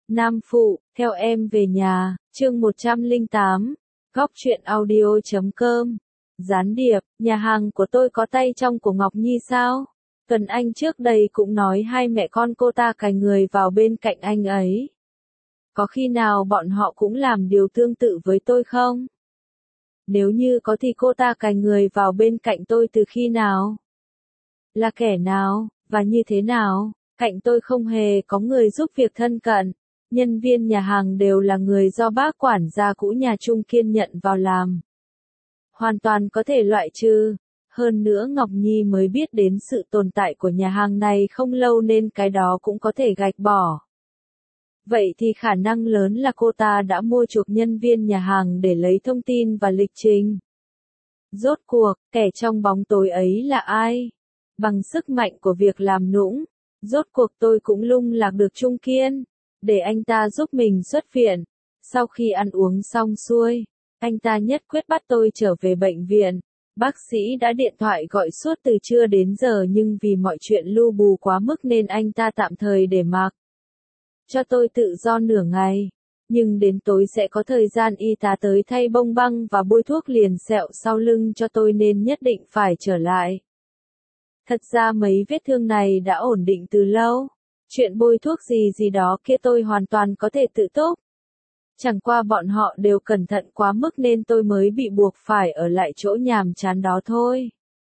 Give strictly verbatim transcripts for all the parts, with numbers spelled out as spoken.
Nam Phụ, theo em về nhà, chương một trăm lẻ tám, góc truyện audio chấm com. Gián điệp, nhà hàng của tôi có tay trong của Ngọc Nhi sao? Tuần Anh trước đây cũng nói hai mẹ con cô ta cài người vào bên cạnh anh ấy. Có khi nào bọn họ cũng làm điều tương tự với tôi không? Nếu như có thì cô ta cài người vào bên cạnh tôi từ khi nào? Là kẻ nào, và như thế nào? Cạnh tôi không hề có người giúp việc thân cận. Nhân viên nhà hàng đều là người do bác quản gia cũ nhà Trung Kiên nhận vào làm. Hoàn toàn có thể loại trừ. Hơn nữa Ngọc Nhi mới biết đến sự tồn tại của nhà hàng này không lâu nên cái đó cũng có thể gạch bỏ. Vậy thì khả năng lớn là cô ta đã mua chuộc nhân viên nhà hàng để lấy thông tin và lịch trình. Rốt cuộc, kẻ trong bóng tối ấy là ai? Bằng sức mạnh của việc làm nũng, rốt cuộc tôi cũng lung lạc được Trung Kiên, để anh ta giúp mình xuất viện. Sau khi ăn uống xong xuôi, anh ta nhất quyết bắt tôi trở về bệnh viện. Bác sĩ đã điện thoại gọi suốt từ trưa đến giờ nhưng vì mọi chuyện lu bù quá mức nên anh ta tạm thời để mặc cho tôi tự do nửa ngày. Nhưng đến tối sẽ có thời gian y tá tới thay bông băng và bôi thuốc liền sẹo sau lưng cho tôi nên nhất định phải trở lại. Thật ra mấy vết thương này đã ổn định từ lâu. Chuyện bôi thuốc gì gì đó kia tôi hoàn toàn có thể tự túc. Chẳng qua bọn họ đều cẩn thận quá mức nên tôi mới bị buộc phải ở lại chỗ nhàm chán đó thôi.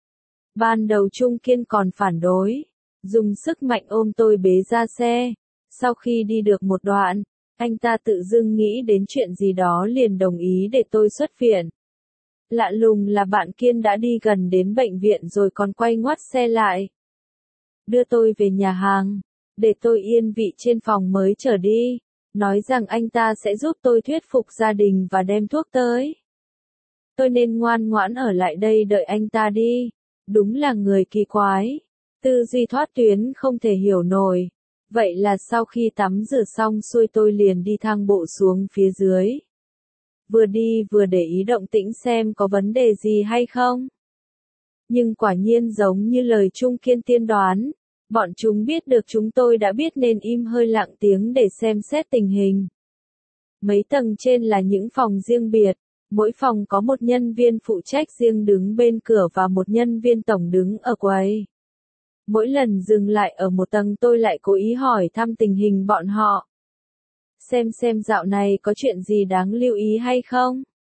Ban đầu Trung Kiên còn phản đối, dùng sức mạnh ôm tôi bế ra xe. Sau khi đi được một đoạn, anh ta tự dưng nghĩ đến chuyện gì đó liền đồng ý để tôi xuất viện. Lạ lùng là bạn Kiên đã đi gần đến bệnh viện rồi còn quay ngoắt xe lại. Đưa tôi về nhà hàng, để tôi yên vị trên phòng mới trở đi, nói rằng anh ta sẽ giúp tôi thuyết phục gia đình và đem thuốc tới. Tôi nên ngoan ngoãn ở lại đây đợi anh ta đi, đúng là người kỳ quái, tư duy thoát tuyến không thể hiểu nổi. Vậy là sau khi tắm rửa xong xuôi tôi liền đi thang bộ xuống phía dưới. Vừa đi vừa để ý động tĩnh xem có vấn đề gì hay không. Nhưng quả nhiên giống như lời Trung Kiên tiên đoán, bọn chúng biết được chúng tôi đã biết nên im hơi lặng tiếng để xem xét tình hình. Mấy tầng trên là những phòng riêng biệt, mỗi phòng có một nhân viên phụ trách riêng đứng bên cửa và một nhân viên tổng đứng ở quầy. Mỗi lần dừng lại ở một tầng tôi lại cố ý hỏi thăm tình hình bọn họ. Xem xem dạo này có chuyện gì đáng lưu ý hay không?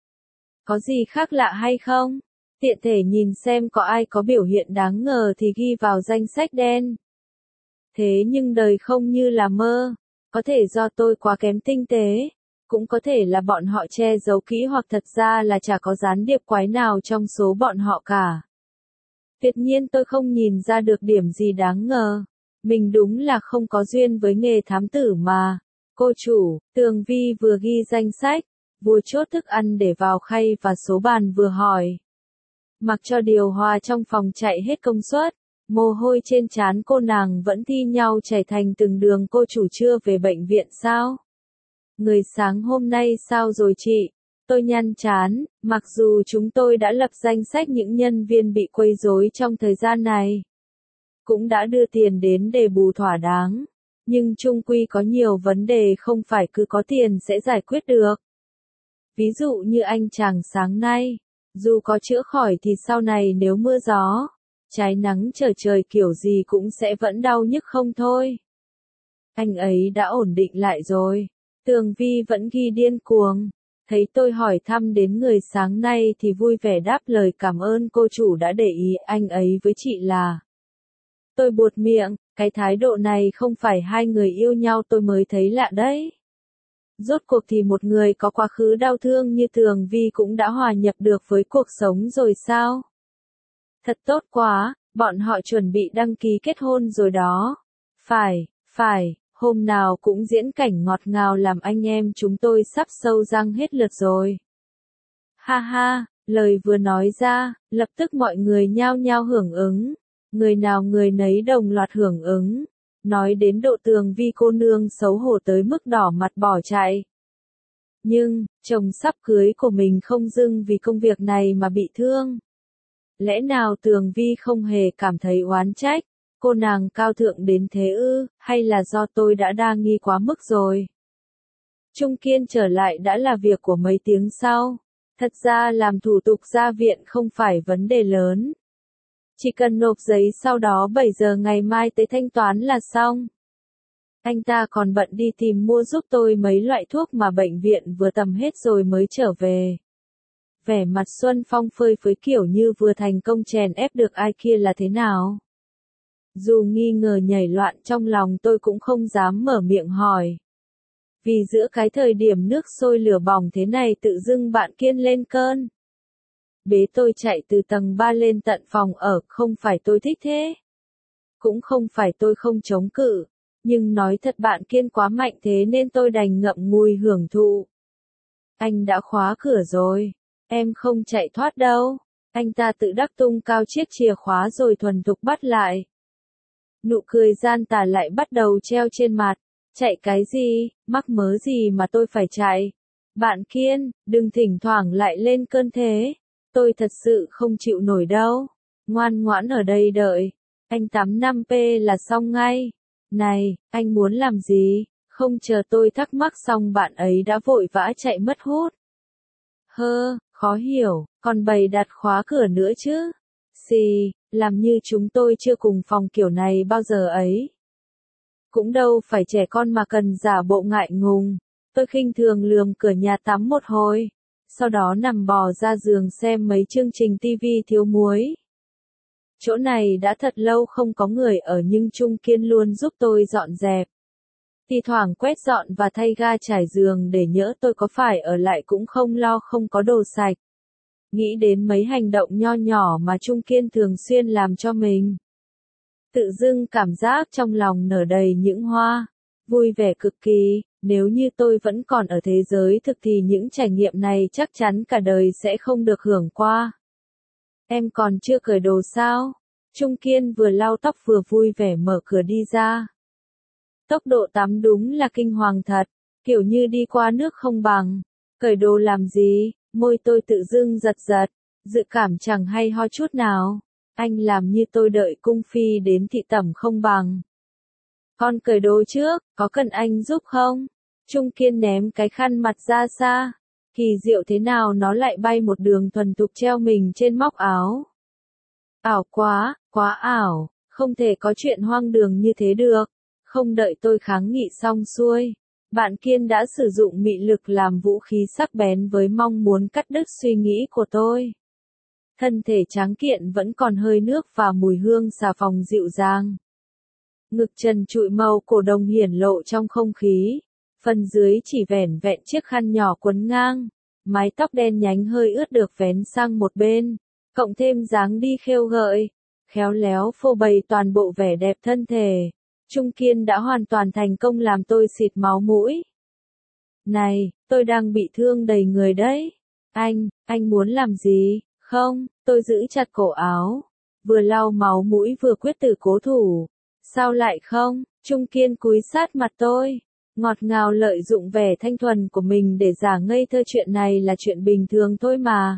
Có gì khác lạ hay không? Tiện thể nhìn xem có ai có biểu hiện đáng ngờ thì ghi vào danh sách đen. Thế nhưng đời không như là mơ. Có thể do tôi quá kém tinh tế. Cũng có thể là bọn họ che giấu kỹ hoặc thật ra là chả có gián điệp quái nào trong số bọn họ cả. Tuyệt nhiên tôi không nhìn ra được điểm gì đáng ngờ. Mình đúng là không có duyên với nghề thám tử mà. Cô chủ, Tường Vi vừa ghi danh sách, vừa chốt thức ăn để vào khay và số bàn vừa hỏi. Mặc cho điều hòa trong phòng chạy hết công suất, mồ hôi trên trán cô nàng vẫn thi nhau chảy thành từng đường. Cô chủ chưa về bệnh viện sao? Người sáng hôm nay sao rồi chị? Tôi nhăn trán, mặc dù chúng tôi đã lập danh sách những nhân viên bị quấy rối trong thời gian này. Cũng đã đưa tiền đến để bù thỏa đáng. Nhưng chung quy có nhiều vấn đề không phải cứ có tiền sẽ giải quyết được. Ví dụ như anh chàng sáng nay, dù có chữa khỏi thì sau này nếu mưa gió, trái nắng trở trời kiểu gì cũng sẽ vẫn đau nhức không thôi. Anh ấy đã ổn định lại rồi. Tường Vi vẫn ghi điên cuồng. Thấy tôi hỏi thăm đến người sáng nay thì vui vẻ đáp lời cảm ơn cô chủ đã để ý anh ấy với chị là. Tôi buột miệng, cái thái độ này không phải hai người yêu nhau tôi mới thấy lạ đấy. Rốt cuộc thì một người có quá khứ đau thương như Tường Vi cũng đã hòa nhập được với cuộc sống rồi sao? Thật tốt quá, bọn họ chuẩn bị đăng ký kết hôn rồi đó. Phải, phải, hôm nào cũng diễn cảnh ngọt ngào làm anh em chúng tôi sắp sâu răng hết lượt rồi. Ha ha, lời vừa nói ra, lập tức mọi người nhao nhao hưởng ứng. Người nào người nấy đồng loạt hưởng ứng, nói đến độ Tường Vi cô nương xấu hổ tới mức đỏ mặt bỏ chạy. Nhưng, chồng sắp cưới của mình không dưng vì công việc này mà bị thương. Lẽ nào Tường Vi không hề cảm thấy oán trách, cô nàng cao thượng đến thế ư, hay là do tôi đã đa nghi quá mức rồi? Trung Kiên trở lại đã là việc của mấy tiếng sau. Thật ra làm thủ tục ra viện không phải vấn đề lớn. Chỉ cần nộp giấy sau đó bảy giờ ngày mai tới thanh toán là xong. Anh ta còn bận đi tìm mua giúp tôi mấy loại thuốc mà bệnh viện vừa tầm hết rồi mới trở về. Vẻ mặt Xuân Phong phơi phới kiểu như vừa thành công chèn ép được ai kia là thế nào. Dù nghi ngờ nhảy loạn trong lòng tôi cũng không dám mở miệng hỏi. Vì giữa cái thời điểm nước sôi lửa bỏng thế này tự dưng bạn Kiên lên cơn. Bế tôi chạy từ tầng ba lên tận phòng ở, không phải tôi thích thế. Cũng không phải tôi không chống cự. Nhưng nói thật bạn Kiên quá mạnh thế nên tôi đành ngậm ngùi hưởng thụ. Anh đã khóa cửa rồi. Em không chạy thoát đâu. Anh ta tự đắc tung cao chiếc chìa khóa rồi thuần thục bắt lại. Nụ cười gian tà lại bắt đầu treo trên mặt. Chạy cái gì, mắc mớ gì mà tôi phải chạy. Bạn Kiên, đừng thỉnh thoảng lại lên cơn thế. Tôi thật sự không chịu nổi đâu. Ngoan ngoãn ở đây đợi. Anh tắm năm p là xong ngay. Này, anh muốn làm gì? Không chờ tôi thắc mắc xong bạn ấy đã vội vã chạy mất hút. Hơ, khó hiểu, còn bày đặt khóa cửa nữa chứ? Xì, làm như chúng tôi chưa cùng phòng kiểu này bao giờ ấy. Cũng đâu phải trẻ con mà cần giả bộ ngại ngùng. Tôi khinh thường lườm cửa nhà tắm một hồi. Sau đó nằm bò ra giường xem mấy chương trình tivi thiếu muối. Chỗ này đã thật lâu không có người ở nhưng Trung Kiên luôn giúp tôi dọn dẹp. Thì thoảng quét dọn và thay ga trải giường để nhỡ tôi có phải ở lại cũng không lo không có đồ sạch. Nghĩ đến mấy hành động nho nhỏ mà Trung Kiên thường xuyên làm cho mình. Tự dưng cảm giác trong lòng nở đầy những hoa. Vui vẻ cực kỳ, nếu như tôi vẫn còn ở thế giới thực thì những trải nghiệm này chắc chắn cả đời sẽ không được hưởng qua. Em còn chưa cởi đồ sao? Trung Kiên vừa lau tóc vừa vui vẻ mở cửa đi ra. Tốc độ tắm đúng là kinh hoàng thật, kiểu như đi qua nước không bằng. Cởi đồ làm gì? Môi tôi tự dưng giật giật, dự cảm chẳng hay ho chút nào. Anh làm như tôi đợi cung phi đến thị tẩm không bằng. Con cởi đồ trước, có cần anh giúp không? Trung Kiên ném cái khăn mặt ra xa. Kỳ diệu thế nào nó lại bay một đường thuần thục treo mình trên móc áo. Ảo quá, quá ảo, không thể có chuyện hoang đường như thế được. Không đợi tôi kháng nghị xong xuôi. Bạn Kiên đã sử dụng mị lực làm vũ khí sắc bén với mong muốn cắt đứt suy nghĩ của tôi. Thân thể tráng kiện vẫn còn hơi nước và mùi hương xà phòng dịu dàng. Ngực trần trụi màu cổ đồng hiển lộ trong không khí. Phần dưới chỉ vẻn vẹn chiếc khăn nhỏ quấn ngang. Mái tóc đen nhánh hơi ướt được vén sang một bên. Cộng thêm dáng đi khêu gợi. Khéo léo phô bày toàn bộ vẻ đẹp thân thể. Trung Kiên đã hoàn toàn thành công làm tôi xịt máu mũi. Này, tôi đang bị thương đầy người đấy. Anh, anh muốn làm gì? Không, tôi giữ chặt cổ áo. Vừa lau máu mũi vừa quyết tử cố thủ. Sao lại không? Trung Kiên cúi sát mặt tôi. Ngọt ngào lợi dụng vẻ thanh thuần của mình để giả ngây thơ, chuyện này là chuyện bình thường thôi mà.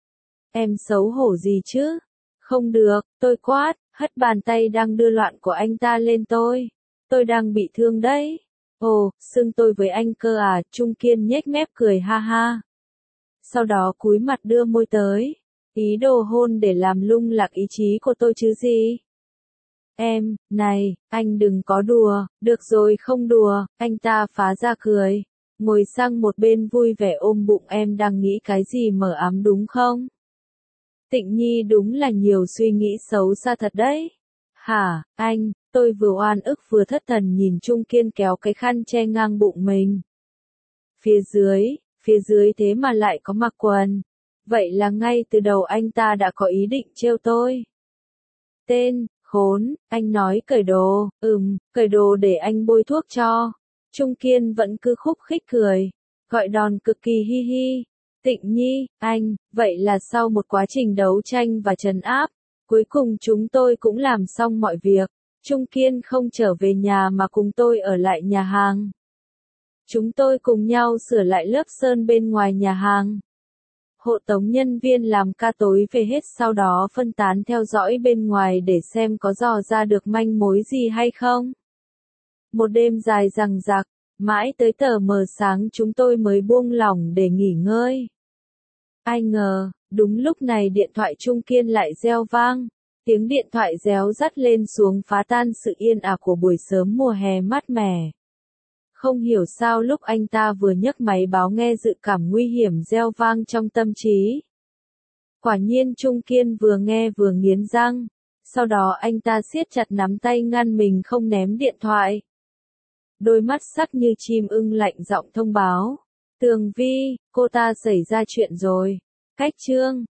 Em xấu hổ gì chứ? Không được, tôi quát, hất bàn tay đang đưa loạn của anh ta lên tôi. Tôi đang bị thương đấy. Ồ, xưng tôi với anh cơ à? Trung Kiên nhếch mép cười ha ha. Sau đó cúi mặt đưa môi tới. Ý đồ hôn để làm lung lạc ý chí của tôi chứ gì. Em, này, anh đừng có đùa, được rồi không đùa, anh ta phá ra cười. Ngồi sang một bên vui vẻ ôm bụng, em đang nghĩ cái gì mờ ám đúng không? Tịnh Nhi đúng là nhiều suy nghĩ xấu xa thật đấy. Hả, anh, tôi vừa oan ức vừa thất thần nhìn Trung Kiên kéo cái khăn che ngang bụng mình. Phía dưới, phía dưới thế mà lại có mặc quần. Vậy là ngay từ đầu anh ta đã có ý định trêu tôi. Tên, khốn, anh nói cởi đồ, ừm, cởi đồ để anh bôi thuốc cho. Trung Kiên vẫn cứ khúc khích cười, gọi đòn cực kỳ hi hi. Tịnh Nhi, anh, vậy là sau một quá trình đấu tranh và trấn áp, cuối cùng chúng tôi cũng làm xong mọi việc. Trung Kiên không trở về nhà mà cùng tôi ở lại nhà hàng. Chúng tôi cùng nhau sửa lại lớp sơn bên ngoài nhà hàng. Hộ tống nhân viên làm ca tối về hết, sau đó phân tán theo dõi bên ngoài để xem có dò ra được manh mối gì hay không. Một đêm dài dằng dặc, Mãi tới tờ mờ sáng chúng tôi mới buông lỏng để nghỉ ngơi. Ai ngờ, đúng lúc này điện thoại Trung Kiên lại reo vang. Tiếng điện thoại réo rắt lên xuống phá tan sự yên ả của buổi sớm mùa hè mát mẻ. Không hiểu sao lúc anh ta vừa nhấc máy báo nghe dự cảm nguy hiểm reo vang trong tâm trí. Quả nhiên Trung Kiên vừa nghe vừa nghiến răng. Sau đó anh ta siết chặt nắm tay ngăn mình không ném điện thoại. Đôi mắt sắc như chim ưng lạnh giọng thông báo. Tường Vi, cô ta xảy ra chuyện rồi. Cách chương